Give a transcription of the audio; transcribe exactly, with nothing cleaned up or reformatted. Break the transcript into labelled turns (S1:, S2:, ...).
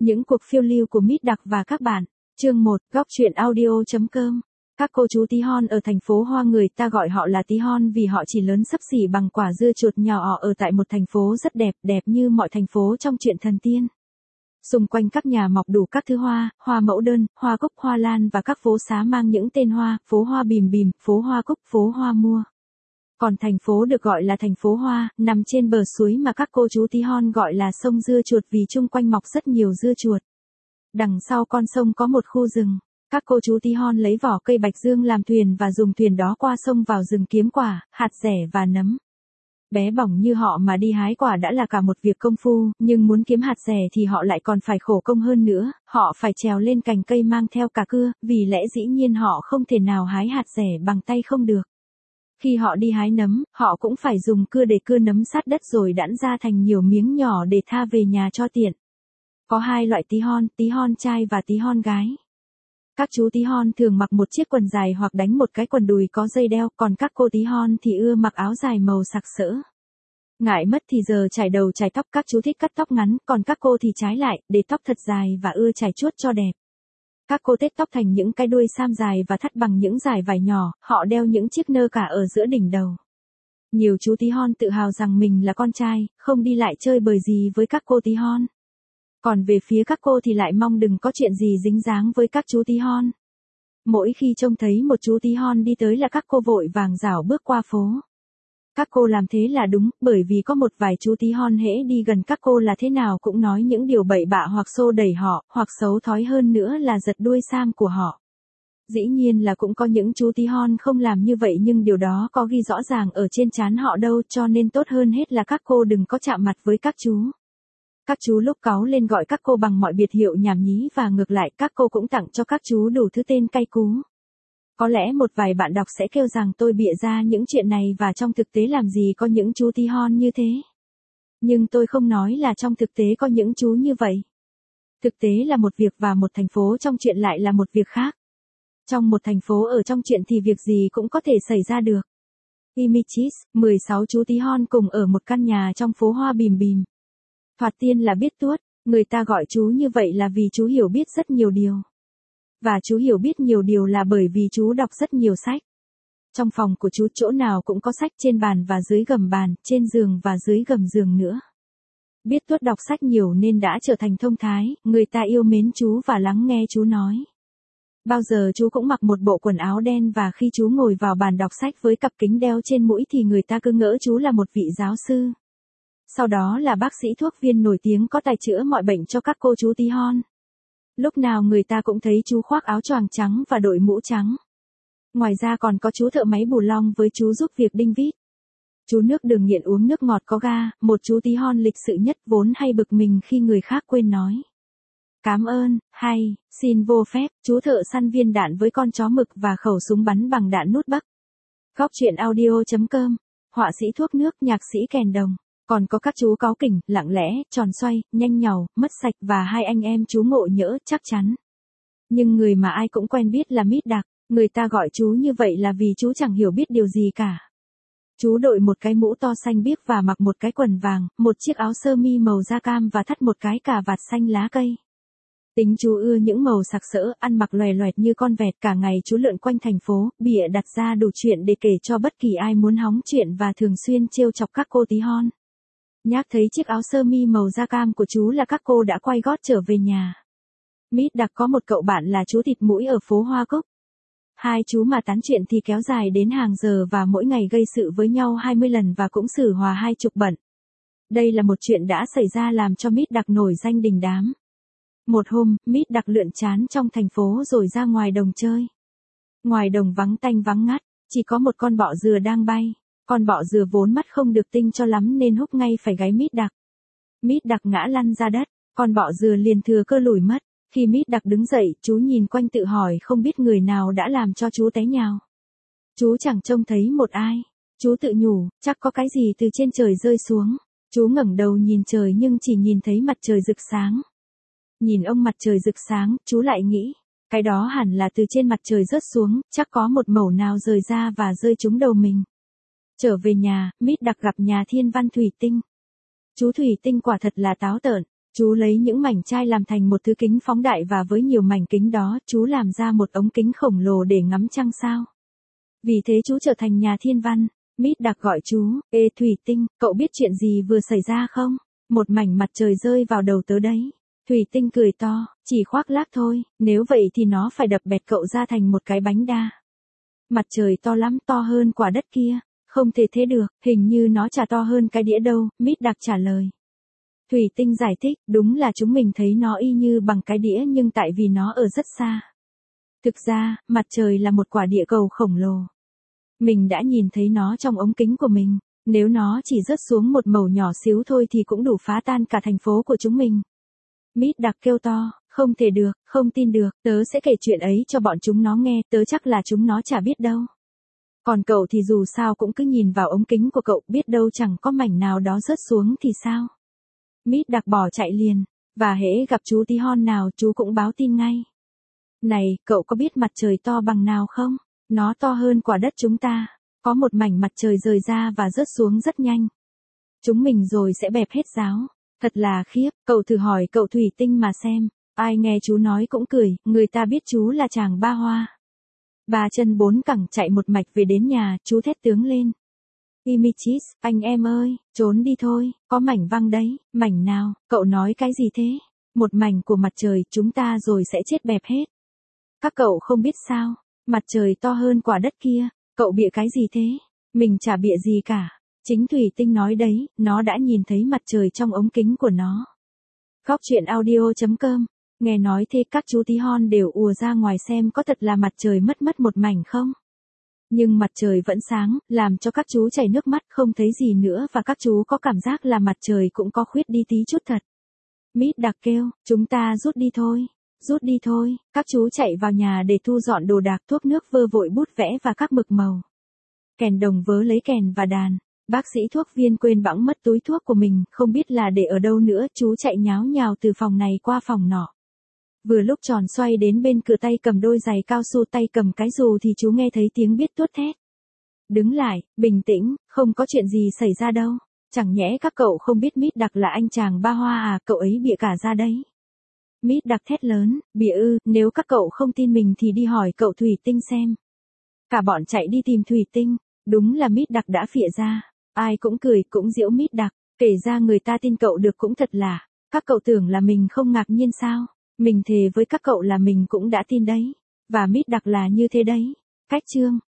S1: Những cuộc phiêu lưu của Mít Đặc và các bạn. Chương một, góc truyện audio.com. Các cô chú tí hon ở thành phố Hoa, người ta gọi họ là tí hon vì họ chỉ lớn xấp xỉ bằng quả dưa chuột nhỏ ở tại một thành phố rất đẹp, đẹp như mọi thành phố trong truyện thần tiên. Xung quanh các nhà mọc đủ các thứ hoa, hoa mẫu đơn, hoa cúc, hoa lan và các phố xá mang những tên hoa, phố hoa bìm bìm, phố hoa cúc, phố hoa mua. Còn thành phố được gọi là thành phố Hoa, nằm trên bờ suối mà các cô chú tí hon gọi là sông dưa chuột vì chung quanh mọc rất nhiều dưa chuột. Đằng sau con sông có một khu rừng. Các cô chú tí hon lấy vỏ cây bạch dương làm thuyền và dùng thuyền đó qua sông vào rừng kiếm quả, hạt dẻ và nấm. Bé bỏng như họ mà đi hái quả đã là cả một việc công phu, nhưng muốn kiếm hạt dẻ thì họ lại còn phải khổ công hơn nữa, họ phải trèo lên cành cây mang theo cả cưa, vì lẽ dĩ nhiên họ không thể nào hái hạt dẻ bằng tay không được. Khi họ đi hái nấm, họ cũng phải dùng cưa để cưa nấm sát đất rồi đãn ra thành nhiều miếng nhỏ để tha về nhà cho tiện. Có hai loại tí hon, tí hon trai và tí hon gái. Các chú tí hon thường mặc một chiếc quần dài hoặc đánh một cái quần đùi có dây đeo, còn các cô tí hon thì ưa mặc áo dài màu sặc sỡ. Ngại mất thì giờ chải đầu chải tóc, các chú thích cắt tóc ngắn, còn các cô thì trái lại, để tóc thật dài và ưa chải chuốt cho đẹp. Các cô tết tóc thành những cái đuôi sam dài và thắt bằng những dải vải nhỏ, họ đeo những chiếc nơ cả ở giữa đỉnh đầu. Nhiều chú tí hon tự hào rằng mình là con trai, không đi lại chơi bời gì với các cô tí hon. Còn về phía các cô thì lại mong đừng có chuyện gì dính dáng với các chú tí hon. Mỗi khi trông thấy một chú tí hon đi tới là các cô vội vàng rảo bước qua phố. Các cô làm thế là đúng, bởi vì có một vài chú tí hon hễ đi gần các cô là thế nào cũng nói những điều bậy bạ hoặc xô đẩy họ, hoặc xấu thói hơn nữa là giật đuôi sam của họ. Dĩ nhiên là cũng có những chú tí hon không làm như vậy, nhưng điều đó có ghi rõ ràng ở trên trán họ đâu, cho nên tốt hơn hết là các cô đừng có chạm mặt với các chú. Các chú lúc cáu lên gọi các cô bằng mọi biệt hiệu nhảm nhí và ngược lại các cô cũng tặng cho các chú đủ thứ tên cay cú. Có lẽ một vài bạn đọc sẽ kêu rằng tôi bịa ra những chuyện này và trong thực tế làm gì có những chú tí hon như thế. Nhưng tôi không nói là trong thực tế có những chú như vậy. Thực tế là một việc và một thành phố trong chuyện lại là một việc khác. Trong một thành phố ở trong chuyện thì việc gì cũng có thể xảy ra được. Images, mười sáu chú tí hon cùng ở một căn nhà trong phố Hoa bìm bìm. Thoạt tiên là biết tuốt, người ta gọi chú như vậy là vì chú hiểu biết rất nhiều điều. Và chú hiểu biết nhiều điều là bởi vì chú đọc rất nhiều sách. Trong phòng của chú chỗ nào cũng có sách, trên bàn và dưới gầm bàn, trên giường và dưới gầm giường nữa. Biết tuốt đọc sách nhiều nên đã trở thành thông thái, người ta yêu mến chú và lắng nghe chú nói. Bao giờ chú cũng mặc một bộ quần áo đen và khi chú ngồi vào bàn đọc sách với cặp kính đeo trên mũi thì người ta cứ ngỡ chú là một vị giáo sư. Sau đó là bác sĩ thuốc viên nổi tiếng có tài chữa mọi bệnh cho các cô chú tí hon. Lúc nào người ta cũng thấy chú khoác áo choàng trắng và đội mũ trắng. Ngoài ra còn có chú thợ máy bù long với chú giúp việc đinh vít. Chú nước đường nghiện uống nước ngọt có ga, một chú tí hon lịch sự nhất vốn hay bực mình khi người khác quên nói. Cám ơn, hay, xin vô phép, chú thợ săn viên đạn với con chó mực và khẩu súng bắn bằng đạn nút bắc. Góc truyện audio.com, họa sĩ thuốc nước, nhạc sĩ kèn đồng. Còn có các chú cáu kỉnh, lặng lẽ, tròn xoay, nhanh nhảu, mất sạch và hai anh em chú ngộ nhỡ, chắc chắn. Nhưng người mà ai cũng quen biết là Mít Đặc, người ta gọi chú như vậy là vì chú chẳng hiểu biết điều gì cả. Chú đội một cái mũ to xanh biếc và mặc một cái quần vàng, một chiếc áo sơ mi màu da cam và thắt một cái cà vạt xanh lá cây. Tính chú ưa những màu sặc sỡ, ăn mặc loè loẹt như con vẹt, cả ngày chú lượn quanh thành phố, bịa đặt ra đủ chuyện để kể cho bất kỳ ai muốn hóng chuyện và thường xuyên trêu chọc các cô tí hon. Nhắc thấy chiếc áo sơ mi màu da cam của chú là các cô đã quay gót trở về nhà. Mít Đặc có một cậu bạn là chú thịt mũi ở phố Hoa Cúc. Hai chú mà tán chuyện thì kéo dài đến hàng giờ và mỗi ngày gây sự với nhau hai mươi lần và cũng xử hòa hai chục bận. Đây là một chuyện đã xảy ra làm cho Mít Đặc nổi danh đình đám. Một hôm, Mít Đặc lượn chán trong thành phố rồi ra ngoài đồng chơi. Ngoài đồng vắng tanh vắng ngắt, chỉ có một con bọ dừa đang bay. Con bọ dừa vốn mắt không được tinh cho lắm nên húc ngay phải gáy Mít Đặc. Mít Đặc ngã lăn ra đất, con bọ dừa liền thừa cơ lùi mất. Khi Mít Đặc đứng dậy, chú nhìn quanh tự hỏi không biết người nào đã làm cho chú té nhào. Chú chẳng trông thấy một ai. Chú tự nhủ, chắc có cái gì từ trên trời rơi xuống. Chú ngẩng đầu nhìn trời nhưng chỉ nhìn thấy mặt trời rực sáng. Nhìn ông mặt trời rực sáng, chú lại nghĩ, cái đó hẳn là từ trên mặt trời rớt xuống, chắc có một mẩu nào rời ra và rơi trúng đầu mình. Trở về nhà, Mít Đặc gặp nhà thiên văn Thủy Tinh. Chú Thủy Tinh quả thật là táo tợn, Chú lấy những mảnh chai làm thành một thứ kính phóng đại và với nhiều mảnh kính đó, chú làm ra một ống kính khổng lồ để ngắm trăng sao. Vì thế chú trở thành nhà thiên văn. Mít đặc gọi chú, ê Thủy Tinh, cậu biết chuyện gì vừa xảy ra không? Một mảnh mặt trời rơi vào đầu tớ đấy. Thủy Tinh cười to, chỉ khoác lác thôi, nếu vậy thì nó phải đập bẹt cậu ra thành một cái bánh đa. Mặt trời to lắm, to hơn quả đất kia. Không thể thế được, hình như nó chả to hơn cái đĩa đâu, Mít đặc trả lời. Thủy Tinh giải thích, đúng là chúng mình thấy nó y như bằng cái đĩa nhưng tại vì nó ở rất xa. Thực ra, mặt trời là một quả địa cầu khổng lồ. Mình đã nhìn thấy nó trong ống kính của mình, nếu nó chỉ rớt xuống một mẩu nhỏ xíu thôi thì cũng đủ phá tan cả thành phố của chúng mình. Mít đặc kêu to, không thể được, không tin được, tớ sẽ kể chuyện ấy cho bọn chúng nó nghe, tớ chắc là chúng nó chả biết đâu. Còn cậu thì dù sao cũng cứ nhìn vào ống kính của cậu, biết đâu chẳng có mảnh nào đó rớt xuống thì sao. Mít đặc bỏ chạy liền, và hễ gặp chú tí hon nào chú cũng báo tin ngay. Này, cậu có biết mặt trời to bằng nào không? Nó to hơn quả đất chúng ta, có một mảnh mặt trời rời ra và rớt xuống rất nhanh. Chúng mình rồi sẽ bẹp hết giáo, thật là khiếp, cậu thử hỏi cậu Thủy Tinh mà xem, ai nghe chú nói cũng cười, người ta biết chú là chàng ba hoa. Ba chân bốn cẳng chạy một mạch về đến nhà, chú thét tướng lên. Imichis, anh em ơi, trốn đi thôi, có mảnh văng đấy, mảnh nào, cậu nói cái gì thế? Một mảnh của mặt trời chúng ta rồi sẽ chết bẹp hết. Các cậu không biết sao, mặt trời to hơn quả đất kia, cậu bịa cái gì thế? Mình chả bịa gì cả, chính Thủy Tinh nói đấy, nó đã nhìn thấy mặt trời trong ống kính của nó. Góc truyện audio chấm com, nghe nói thế các chú tí hon đều ùa ra ngoài xem có thật là mặt trời mất mất một mảnh không? Nhưng mặt trời vẫn sáng, làm cho các chú chảy nước mắt không thấy gì nữa và các chú có cảm giác là mặt trời cũng có khuyết đi tí chút thật. Mít đặc kêu, chúng ta rút đi thôi, rút đi thôi, các chú chạy vào nhà để thu dọn đồ đạc, thuốc nước vơ vội, bút vẽ và các mực màu. Kèn đồng vớ lấy kèn và đàn, bác sĩ thuốc viên quên bẵng mất túi thuốc của mình, không biết là để ở đâu nữa, chú chạy nháo nhào từ phòng này qua phòng nọ. Vừa lúc tròn xoay đến bên cửa, tay cầm đôi giày cao su, tay cầm cái dù thì chú nghe thấy tiếng biết tuốt thét. Đứng lại, bình tĩnh, không có chuyện gì xảy ra đâu. Chẳng nhẽ các cậu không biết Mít đặc là anh chàng ba hoa à, cậu ấy bịa cả ra đấy. Mít đặc thét lớn, bịa ư, nếu các cậu không tin mình thì đi hỏi cậu Thủy Tinh xem. Cả bọn chạy đi tìm Thủy Tinh, đúng là Mít đặc đã phịa ra. Ai cũng cười, cũng giễu Mít đặc, kể ra người ta tin cậu được cũng thật là. Các cậu tưởng là mình không ngạc nhiên sao? Mình thề với các cậu là mình cũng đã tin đấy. Và Mít đặc là như thế đấy. Cách chương.